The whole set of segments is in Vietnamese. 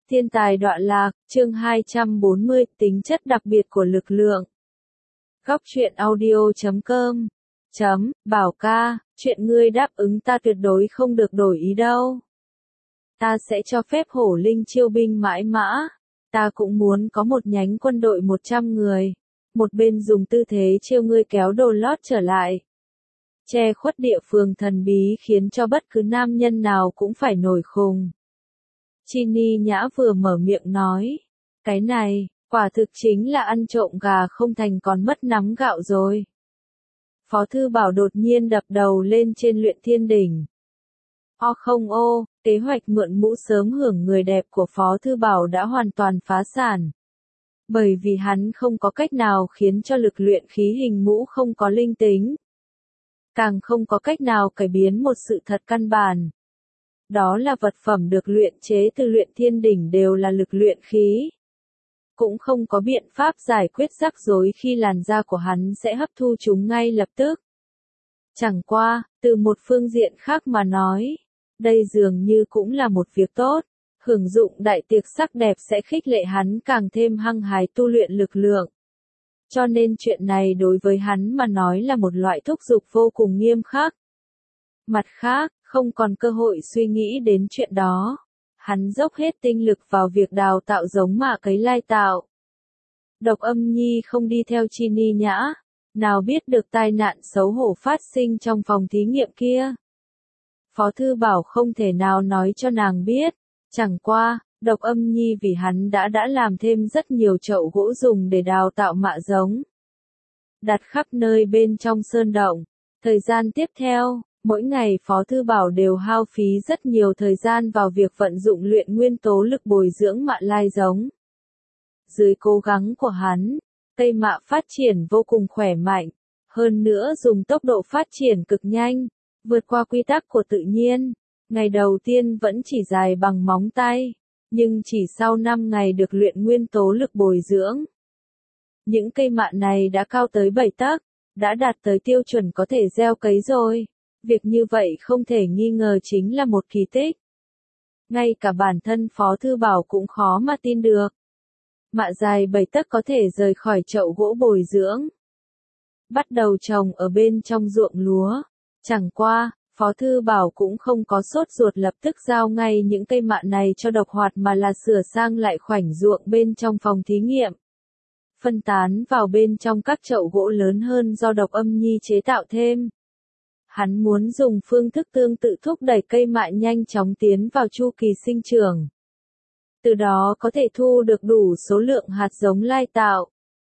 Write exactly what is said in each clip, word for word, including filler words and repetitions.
Thiên tài đọa lạc, chương hai trăm bốn mươi, tính chất đặc biệt của lực lượng. Góc truyện audio chấm com chấm, Bảo ca, chuyện ngươi đáp ứng ta tuyệt đối không được đổi ý đâu. Ta sẽ cho phép hổ linh chiêu binh mãi mã. Ta cũng muốn có một nhánh quân đội một trăm người. Một bên dùng tư thế chiêu ngươi kéo đồ lót trở lại. Che khuất địa phương thần bí khiến cho bất cứ nam nhân nào cũng phải nổi khùng. Chini Nhã vừa mở miệng nói. Cái này, quả thực chính là ăn trộm gà không thành còn mất nắm gạo rồi. Phó Thư Bảo đột nhiên đập đầu lên trên Luyện Thiên Đỉnh. O không ô, kế hoạch mượn mũ sớm hưởng người đẹp của Phó Thư Bảo đã hoàn toàn phá sản. Bởi vì hắn không có cách nào khiến cho lực luyện khí hình mũ không có linh tính. Càng không có cách nào cải biến một sự thật căn bản. Đó là vật phẩm được luyện chế từ Luyện Thiên Đỉnh đều là lực luyện khí. Cũng không có biện pháp giải quyết rắc rối khi làn da của hắn sẽ hấp thu chúng ngay lập tức. Chẳng qua, từ một phương diện khác mà nói, đây dường như cũng là một việc tốt. Hưởng dụng đại tiệc sắc đẹp sẽ khích lệ hắn càng thêm hăng hái tu luyện lực lượng. Cho nên chuyện này đối với hắn mà nói là một loại thúc giục vô cùng nghiêm khắc. Mặt khác, không còn cơ hội suy nghĩ đến chuyện đó. Hắn dốc hết tinh lực vào việc đào tạo giống mạ cấy lai tạo. Độc Âm Nhi không đi theo Chini Nhã, nào biết được tai nạn xấu hổ phát sinh trong phòng thí nghiệm kia. Phó Thư Bảo không thể nào nói cho nàng biết, chẳng qua, Độc Âm Nhi vì hắn đã đã làm thêm rất nhiều chậu gỗ dùng để đào tạo mạ giống. Đặt khắp nơi bên trong sơn động. Thời gian tiếp theo, mỗi ngày Phó Thư Bảo đều hao phí rất nhiều thời gian vào việc vận dụng luyện nguyên tố lực bồi dưỡng mạ lai giống. Dưới cố gắng của hắn, cây mạ phát triển vô cùng khỏe mạnh, hơn nữa dùng tốc độ phát triển cực nhanh, vượt qua quy tắc của tự nhiên. Ngày đầu tiên vẫn chỉ dài bằng móng tay, nhưng chỉ sau năm ngày được luyện nguyên tố lực bồi dưỡng. Những cây mạ này đã cao tới bảy tấc, đã đạt tới tiêu chuẩn có thể gieo cấy rồi. Việc như vậy không thể nghi ngờ chính là một kỳ tích. Ngay cả bản thân Phó Thư Bảo cũng khó mà tin được. Mạ dài bảy tấc có thể rời khỏi chậu gỗ bồi dưỡng. Bắt đầu trồng ở bên trong ruộng lúa. Chẳng qua, Phó Thư Bảo cũng không có sốt ruột lập tức giao ngay những cây mạ này cho Độc Hoạt mà là sửa sang lại khoảnh ruộng bên trong phòng thí nghiệm. Phân tán vào bên trong các chậu gỗ lớn hơn do Độc Âm Nhi chế tạo thêm. Hắn muốn dùng phương thức tương tự thúc đẩy cây mạ nhanh chóng tiến vào chu kỳ sinh trưởng. Từ đó có thể thu được đủ số lượng hạt giống lai tạo.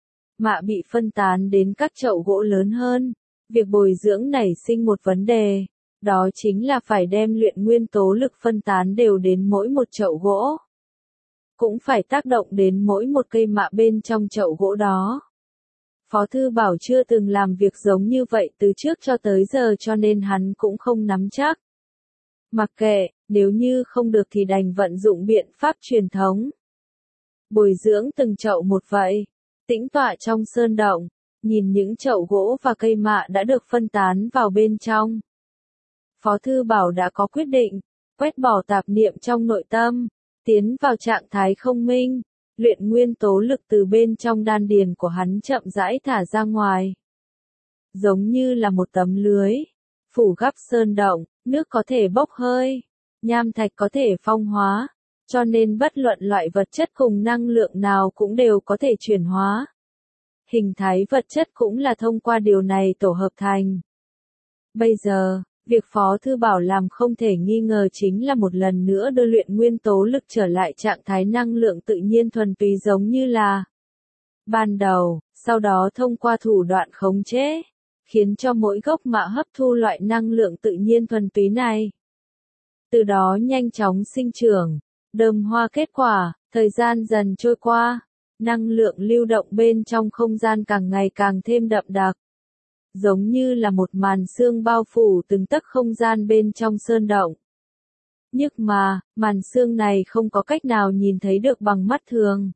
Mạ bị phân tán đến các chậu gỗ lớn hơn. Việc bồi dưỡng nảy sinh một vấn đề. Đó chính là phải đem luyện nguyên tố lực phân tán đều đến mỗi một chậu gỗ. Cũng phải tác động đến mỗi một cây mạ bên trong chậu gỗ đó. Phó Thư Bảo chưa từng làm việc giống như vậy từ trước cho tới giờ cho nên hắn cũng không nắm chắc. Mặc kệ, nếu như không được thì đành vận dụng biện pháp truyền thống. Bồi dưỡng từng chậu một vậy, tĩnh tọa trong sơn động, nhìn những chậu gỗ và cây mạ đã được phân tán vào bên trong. Phó Thư Bảo đã có quyết định, quét bỏ tạp niệm trong nội tâm, tiến vào trạng thái không minh. Luyện nguyên tố lực từ bên trong đan điền của hắn chậm rãi thả ra ngoài. Giống như là một tấm lưới, phủ gắp sơn động, nước có thể bốc hơi, nham thạch có thể phong hóa, cho nên bất luận loại vật chất cùng năng lượng nào cũng đều có thể chuyển hóa. Hình thái vật chất cũng là thông qua điều này tổ hợp thành. Bây giờ, việc Phó Thư Bảo làm không thể nghi ngờ chính là một lần nữa đưa luyện nguyên tố lực trở lại trạng thái năng lượng tự nhiên thuần túy giống như là ban đầu, sau đó thông qua thủ đoạn khống chế, khiến cho mỗi gốc mạ hấp thu loại năng lượng tự nhiên thuần túy này. Từ đó nhanh chóng sinh trưởng, đơm hoa kết quả, thời gian dần trôi qua, năng lượng lưu động bên trong không gian càng ngày càng thêm đậm đặc. Giống như là một màn sương bao phủ từng tấc không gian bên trong sơn động. Nhưng mà, màn sương này không có cách nào nhìn thấy được bằng mắt thường.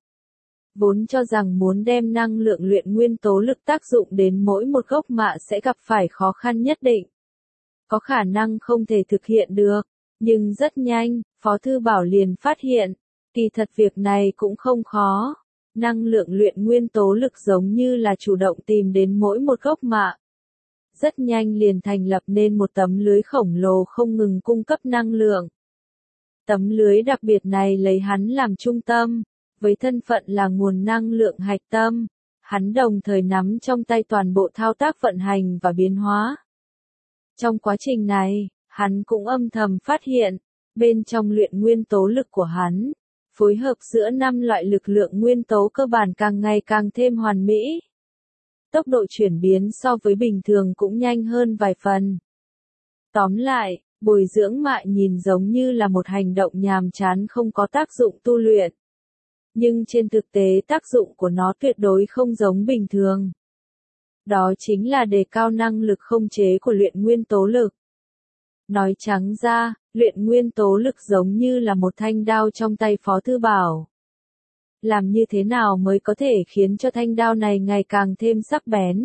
Vốn cho rằng muốn đem năng lượng luyện nguyên tố lực tác dụng đến mỗi một gốc mạ sẽ gặp phải khó khăn nhất định. Có khả năng không thể thực hiện được, nhưng rất nhanh, Phó Thư Bảo liền phát hiện, Kỳ thật việc này cũng không khó. Năng lượng luyện nguyên tố lực giống như là chủ động tìm đến mỗi một gốc mạ. Rất nhanh liền thành lập nên một tấm lưới khổng lồ không ngừng cung cấp năng lượng. Tấm lưới đặc biệt này lấy hắn làm trung tâm, với thân phận là nguồn năng lượng hạch tâm, hắn đồng thời nắm trong tay toàn bộ thao tác vận hành và biến hóa. Trong quá trình này, hắn cũng âm thầm phát hiện, bên trong luyện nguyên tố lực của hắn, phối hợp giữa năm loại lực lượng nguyên tố cơ bản càng ngày càng thêm hoàn mỹ. Tốc độ chuyển biến so với bình thường cũng nhanh hơn vài phần. Tóm lại, bồi dưỡng mạ nhìn giống như là một hành động nhàm chán không có tác dụng tu luyện. Nhưng trên thực tế tác dụng của nó tuyệt đối không giống bình thường. Đó chính là đề cao năng lực khống chế của luyện nguyên tố lực. Nói trắng ra, luyện nguyên tố lực giống như là một thanh đao trong tay Phó Thư Bảo. Làm như thế nào mới có thể khiến cho thanh đao này ngày càng thêm sắc bén?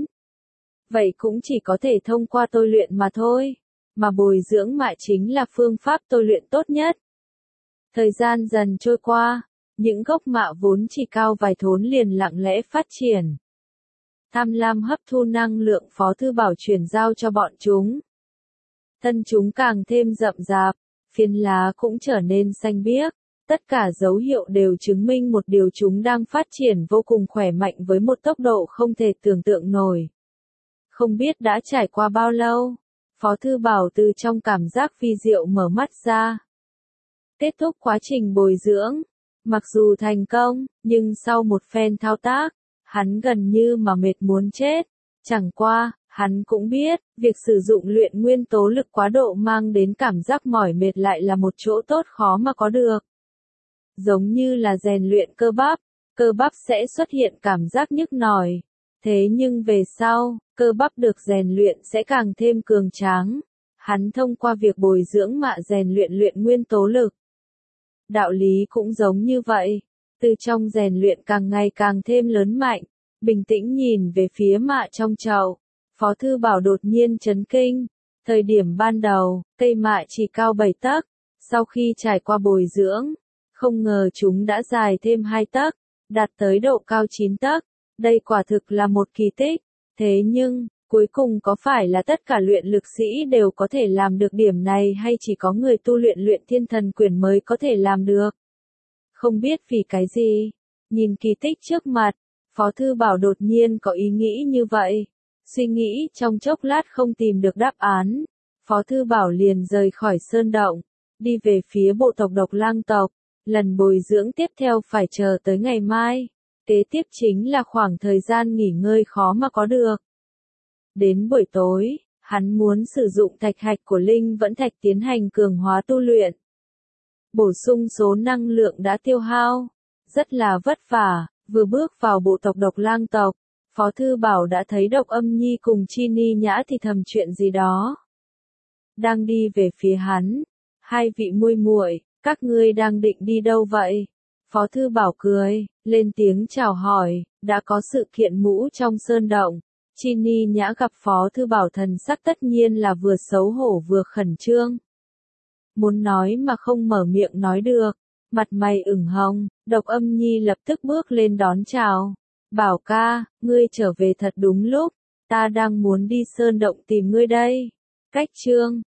Vậy cũng chỉ có thể thông qua tôi luyện mà thôi, mà bồi dưỡng mạ chính là phương pháp tôi luyện tốt nhất. Thời gian dần trôi qua, những gốc mạ vốn chỉ cao vài thốn liền lặng lẽ phát triển. Tham lam hấp thu năng lượng Phó Thư Bảo chuyển giao cho bọn chúng. Thân chúng càng thêm rậm rạp, phiến lá cũng trở nên xanh biếc. Tất cả dấu hiệu đều chứng minh một điều chúng đang phát triển vô cùng khỏe mạnh với một tốc độ không thể tưởng tượng nổi. Không biết đã trải qua bao lâu, Phó Thư Bảo từ trong cảm giác vi diệu mở mắt ra. Kết thúc quá trình bồi dưỡng, mặc dù thành công, nhưng sau một phen thao tác, hắn gần như mà mệt muốn chết. Chẳng qua, hắn cũng biết, việc sử dụng luyện nguyên tố lực quá độ mang đến cảm giác mỏi mệt lại là một chỗ tốt khó mà có được. Giống như là rèn luyện cơ bắp, cơ bắp sẽ xuất hiện cảm giác nhức nổi. Thế nhưng về sau, cơ bắp được rèn luyện sẽ càng thêm cường tráng. Hắn thông qua việc bồi dưỡng mạ rèn luyện luyện nguyên tố lực. Đạo lý cũng giống như vậy, từ trong rèn luyện càng ngày càng thêm lớn mạnh, bình tĩnh nhìn về phía mạ trong chậu. Phó Thư Bảo đột nhiên chấn kinh. Thời điểm ban đầu, cây mạ chỉ cao bảy tấc, sau khi trải qua bồi dưỡng, không ngờ chúng đã dài thêm hai tấc, đạt tới độ cao chín tấc. Đây quả thực là một kỳ tích. Thế nhưng, cuối cùng có phải là tất cả luyện lực sĩ đều có thể làm được điểm này hay chỉ có người tu luyện luyện thiên thần quyển mới có thể làm được? Không biết vì cái gì, nhìn kỳ tích trước mặt, Phó Thư Bảo đột nhiên có ý nghĩ như vậy. Suy nghĩ trong chốc lát không tìm được đáp án, Phó Thư Bảo liền rời khỏi sơn động, đi về phía bộ tộc Độc Lang tộc. Lần bồi dưỡng tiếp theo phải chờ tới ngày mai. Kế tiếp chính là khoảng thời gian nghỉ ngơi khó mà có được. Đến buổi tối, hắn muốn sử dụng thạch hạch của Linh Vẫn Thạch tiến hành cường hóa tu luyện. Bổ sung số năng lượng đã tiêu hao. Rất là vất vả, vừa bước vào bộ tộc Độc Lang tộc, Phó Thư Bảo đã thấy Độc Âm Nhi cùng Chi Ni Nhã thì thầm chuyện gì đó. Đang đi về phía hắn. Hai vị muội muội, các ngươi đang định đi đâu vậy? Phó Thư Bảo cười, lên tiếng chào hỏi, đã có sự kiện mũ trong sơn động. Chi Ni Nhã gặp Phó Thư Bảo thần sắc tất nhiên là vừa xấu hổ vừa khẩn trương. Muốn nói mà không mở miệng nói được, mặt mày ửng hồng, Độc Âm Nhi lập tức bước lên đón chào. Bảo ca, ngươi trở về thật đúng lúc, ta đang muốn đi sơn động tìm ngươi đây. Cách chương